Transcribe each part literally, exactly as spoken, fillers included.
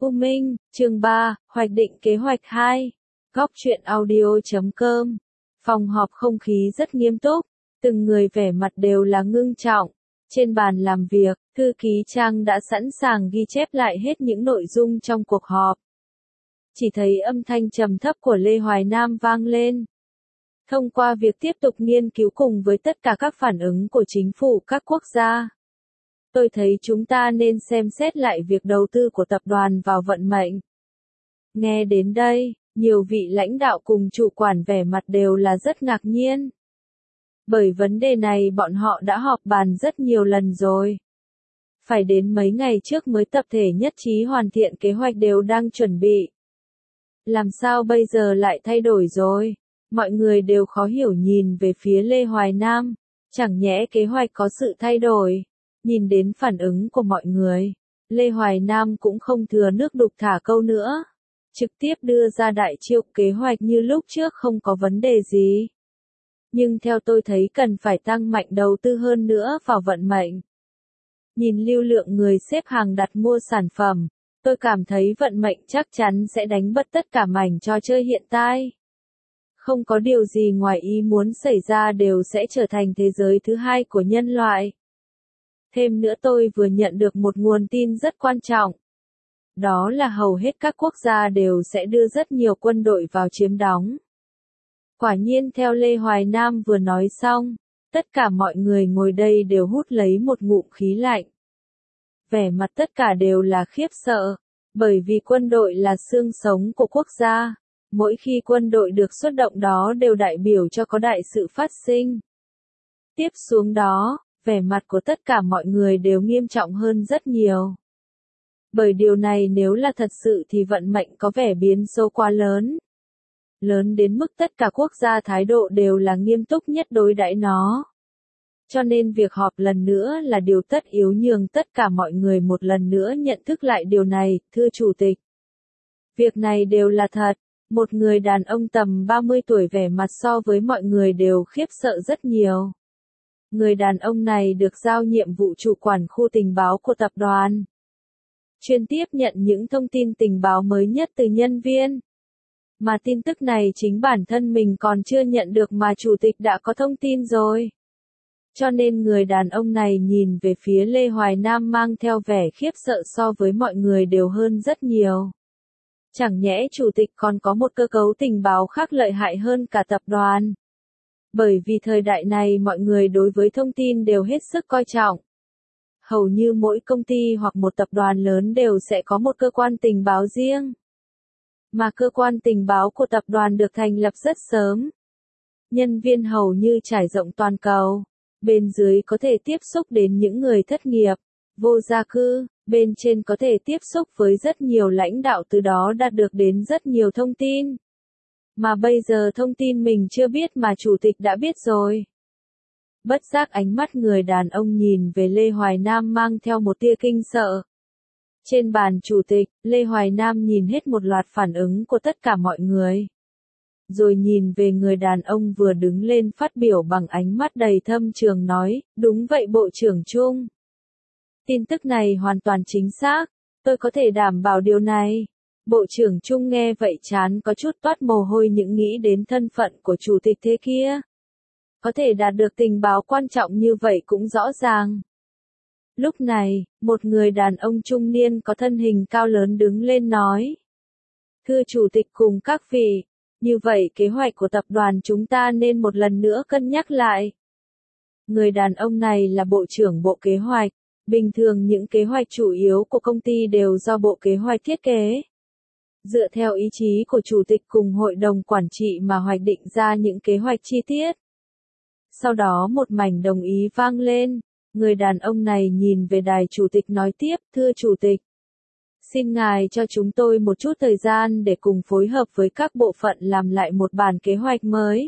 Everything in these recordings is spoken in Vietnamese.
U Minh, chương ba, hoạch định kế hoạch hai. Góc truyện audio chấm com. Phòng họp không khí rất nghiêm túc, từng người vẻ mặt đều là ngưng trọng. Trên bàn làm việc, thư ký Trang đã sẵn sàng ghi chép lại hết những nội dung trong cuộc họp. Chỉ thấy âm thanh trầm thấp của Lê Hoài Nam vang lên. Thông qua việc tiếp tục nghiên cứu cùng với tất cả các phản ứng của chính phủ các quốc gia, tôi thấy chúng ta nên xem xét lại việc đầu tư của tập đoàn vào vận mệnh. Nghe đến đây, nhiều vị lãnh đạo cùng chủ quản vẻ mặt đều là rất ngạc nhiên. Bởi vấn đề này bọn họ đã họp bàn rất nhiều lần rồi. Phải đến mấy ngày trước mới tập thể nhất trí hoàn thiện kế hoạch đều đang chuẩn bị. Làm sao bây giờ lại thay đổi rồi? Mọi người đều khó hiểu nhìn về phía Lê Hoài Nam. Chẳng nhẽ kế hoạch có sự thay đổi? Nhìn đến phản ứng của mọi người, Lê Hoài Nam cũng không thừa nước đục thả câu nữa. Trực tiếp đưa ra đại chiêu kế hoạch như lúc trước không có vấn đề gì. Nhưng theo tôi thấy cần phải tăng mạnh đầu tư hơn nữa vào vận mệnh. Nhìn lưu lượng người xếp hàng đặt mua sản phẩm, tôi cảm thấy vận mệnh chắc chắn sẽ đánh bật tất cả mảnh trò chơi hiện tại. Không có điều gì ngoài ý muốn xảy ra đều sẽ trở thành thế giới thứ hai của nhân loại. Thêm nữa tôi vừa nhận được một nguồn tin rất quan trọng. Đó là hầu hết các quốc gia đều sẽ đưa rất nhiều quân đội vào chiếm đóng. Quả nhiên theo Lê Hoài Nam vừa nói xong, tất cả mọi người ngồi đây đều hút lấy một ngụm khí lạnh. Vẻ mặt tất cả đều là khiếp sợ, bởi vì quân đội là xương sống của quốc gia. Mỗi khi quân đội được xuất động đó đều đại biểu cho có đại sự phát sinh. Tiếp xuống đó, vẻ mặt của tất cả mọi người đều nghiêm trọng hơn rất nhiều. Bởi điều này nếu là thật sự thì vận mệnh có vẻ biến số quá lớn. Lớn đến mức tất cả quốc gia thái độ đều là nghiêm túc nhất đối đãi nó. Cho nên việc họp lần nữa là điều tất yếu nhường tất cả mọi người một lần nữa nhận thức lại điều này, thưa Chủ tịch. Việc này đều là thật. Một người đàn ông tầm ba mươi tuổi vẻ mặt so với mọi người đều khiếp sợ rất nhiều. Người đàn ông này được giao nhiệm vụ chủ quản khu tình báo của tập đoàn. Chuyên tiếp nhận những thông tin tình báo mới nhất từ nhân viên. Mà tin tức này chính bản thân mình còn chưa nhận được mà chủ tịch đã có thông tin rồi. Cho nên người đàn ông này nhìn về phía Lê Hoài Nam mang theo vẻ khiếp sợ so với mọi người đều hơn rất nhiều. Chẳng nhẽ chủ tịch còn có một cơ cấu tình báo khác lợi hại hơn cả tập đoàn. Bởi vì thời đại này mọi người đối với thông tin đều hết sức coi trọng. Hầu như mỗi công ty hoặc một tập đoàn lớn đều sẽ có một cơ quan tình báo riêng. Mà cơ quan tình báo của tập đoàn được thành lập rất sớm. Nhân viên hầu như trải rộng toàn cầu. Bên dưới có thể tiếp xúc đến những người thất nghiệp, vô gia cư. Bên trên có thể tiếp xúc với rất nhiều lãnh đạo từ đó đạt được đến rất nhiều thông tin. Mà bây giờ thông tin mình chưa biết mà chủ tịch đã biết rồi. Bất giác ánh mắt người đàn ông nhìn về Lê Hoài Nam mang theo một tia kinh sợ. Trên bàn chủ tịch, Lê Hoài Nam nhìn hết một loạt phản ứng của tất cả mọi người. Rồi nhìn về người đàn ông vừa đứng lên phát biểu bằng ánh mắt đầy thâm trường nói, đúng vậy Bộ trưởng Chung. Tin tức này hoàn toàn chính xác, tôi có thể đảm bảo điều này. Bộ trưởng Chung nghe vậy chán có chút toát mồ hôi những nghĩ đến thân phận của chủ tịch thế kia. Có thể đạt được tình báo quan trọng như vậy cũng rõ ràng. Lúc này, một người đàn ông trung niên có thân hình cao lớn đứng lên nói. Thưa Chủ tịch cùng các vị, như vậy kế hoạch của tập đoàn chúng ta nên một lần nữa cân nhắc lại. Người đàn ông này là Bộ trưởng Bộ Kế hoạch. Bình thường những kế hoạch chủ yếu của công ty đều do Bộ Kế hoạch thiết kế. Dựa theo ý chí của Chủ tịch cùng Hội đồng Quản trị mà hoạch định ra những kế hoạch chi tiết. Sau đó một mảnh đồng ý vang lên, người đàn ông này nhìn về đài Chủ tịch nói tiếp, thưa Chủ tịch. Xin ngài cho chúng tôi một chút thời gian để cùng phối hợp với các bộ phận làm lại một bản kế hoạch mới.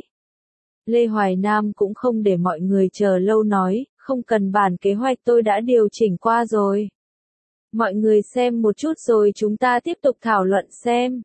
Lê Hoài Nam cũng không để mọi người chờ lâu nói. Không cần bản kế hoạch tôi đã điều chỉnh qua rồi. Mọi người xem một chút rồi chúng ta tiếp tục thảo luận xem.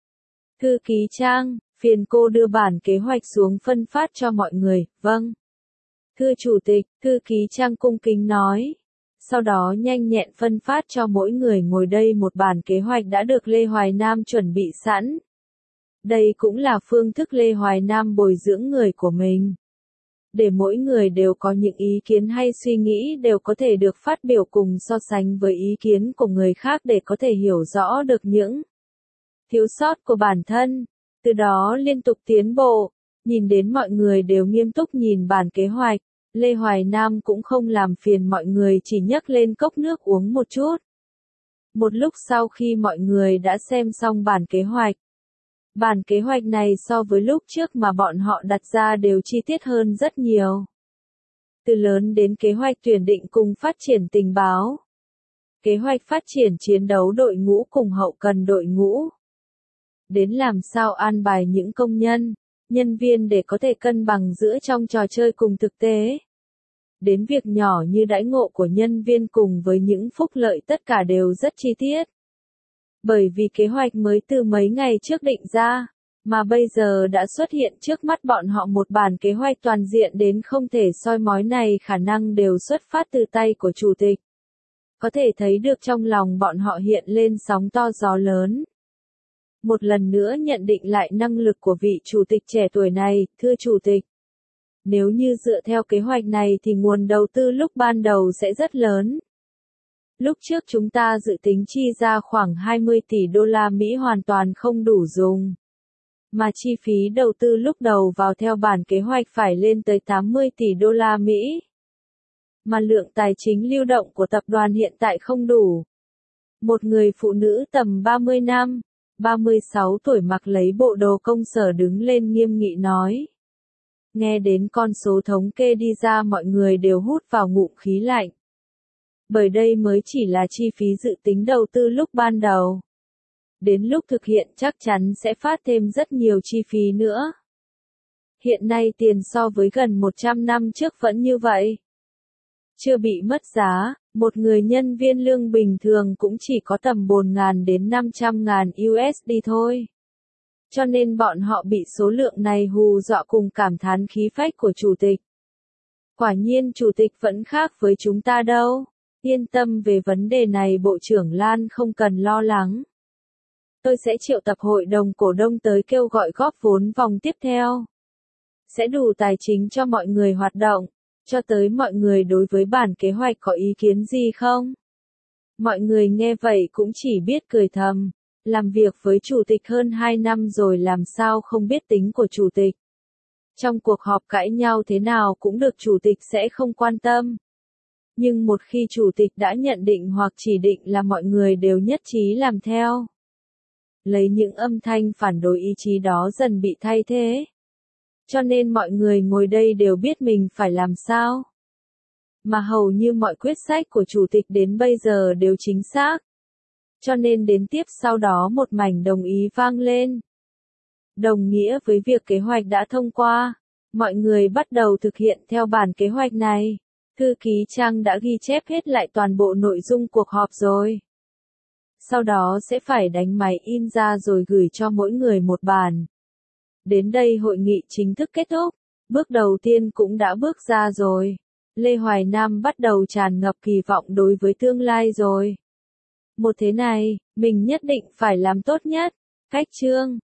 Thư ký Trang, phiền cô đưa bản kế hoạch xuống phân phát cho mọi người, vâng. Thưa Chủ tịch, thư ký Trang cung kính nói. sau đó nhanh nhẹn phân phát cho mỗi người ngồi đây một bản kế hoạch đã được Lê Hoài Nam chuẩn bị sẵn. Đây cũng là phương thức Lê Hoài Nam bồi dưỡng người của mình. Để mỗi người đều có những ý kiến hay suy nghĩ đều có thể được phát biểu cùng so sánh với ý kiến của người khác để có thể hiểu rõ được những thiếu sót của bản thân, từ đó liên tục tiến bộ. Nhìn đến mọi người đều nghiêm túc nhìn bản kế hoạch, Lê Hoài Nam cũng không làm phiền mọi người chỉ nhấc lên cốc nước uống một chút. Một lúc sau khi mọi người đã xem xong bản kế hoạch, bản kế hoạch này so với lúc trước mà bọn họ đặt ra đều chi tiết hơn rất nhiều. Từ lớn đến kế hoạch tuyển định cùng phát triển tình báo, kế hoạch phát triển chiến đấu đội ngũ cùng hậu cần đội ngũ, đến làm sao an bài những công nhân, nhân viên để có thể cân bằng giữa trong trò chơi cùng thực tế. Đến việc nhỏ như đãi ngộ của nhân viên cùng với những phúc lợi tất cả đều rất chi tiết. Bởi vì kế hoạch mới từ mấy ngày trước định ra, mà bây giờ đã xuất hiện trước mắt bọn họ một bản kế hoạch toàn diện đến không thể soi mói này khả năng đều xuất phát từ tay của chủ tịch. Có thể thấy được trong lòng bọn họ hiện lên sóng to gió lớn. Một lần nữa nhận định lại năng lực của vị chủ tịch trẻ tuổi này, thưa chủ tịch. Nếu như dựa theo kế hoạch này thì nguồn đầu tư lúc ban đầu sẽ rất lớn. Lúc trước chúng ta dự tính chi ra khoảng hai mươi tỷ đô la Mỹ hoàn toàn không đủ dùng. Mà chi phí đầu tư lúc đầu vào theo bản kế hoạch phải lên tới tám mươi tỷ đô la Mỹ. Mà lượng tài chính lưu động của tập đoàn hiện tại không đủ. Một người phụ nữ tầm ba mươi năm, ba mươi sáu tuổi mặc lấy bộ đồ công sở đứng lên nghiêm nghị nói. Nghe đến con số thống kê đi ra mọi người đều hút vào ngụm khí lạnh. Bởi đây mới chỉ là chi phí dự tính đầu tư lúc ban đầu. Đến lúc thực hiện chắc chắn sẽ phát thêm rất nhiều chi phí nữa. Hiện nay tiền so với gần một trăm năm trước vẫn như vậy. Chưa bị mất giá, một người nhân viên lương bình thường cũng chỉ có tầm bốn ngàn đến năm trăm ngàn u ét đê thôi. Cho nên bọn họ bị số lượng này hù dọa cùng cảm thán khí phách của chủ tịch. Quả nhiên chủ tịch vẫn khác với chúng ta đâu. Yên tâm về vấn đề này Bộ trưởng Lan không cần lo lắng. Tôi sẽ triệu tập hội đồng cổ đông tới kêu gọi góp vốn vòng tiếp theo. Sẽ đủ tài chính cho mọi người hoạt động. Cho tới mọi người đối với bản kế hoạch có ý kiến gì không? Mọi người nghe vậy cũng chỉ biết cười thầm. Làm việc với chủ tịch hơn hai năm rồi làm sao không biết tính của chủ tịch. Trong cuộc họp cãi nhau thế nào cũng được chủ tịch sẽ không quan tâm. Nhưng một khi chủ tịch đã nhận định hoặc chỉ định là mọi người đều nhất trí làm theo. Lấy những âm thanh phản đối ý chí đó dần bị thay thế. Cho nên mọi người ngồi đây đều biết mình phải làm sao. Mà hầu như mọi quyết sách của chủ tịch đến bây giờ đều chính xác. Cho nên đến tiếp sau đó một mảnh đồng ý vang lên. Đồng nghĩa với việc kế hoạch đã thông qua, mọi người bắt đầu thực hiện theo bản kế hoạch này. Thư ký Trang đã ghi chép hết lại toàn bộ nội dung cuộc họp rồi. Sau đó sẽ phải đánh máy in ra rồi gửi cho mỗi người một bản. Đến đây hội nghị chính thức kết thúc, bước đầu tiên cũng đã bước ra rồi. Lê Hoài Nam bắt đầu tràn ngập kỳ vọng đối với tương lai rồi. Một thế này, mình nhất định phải làm tốt nhất. Khách trương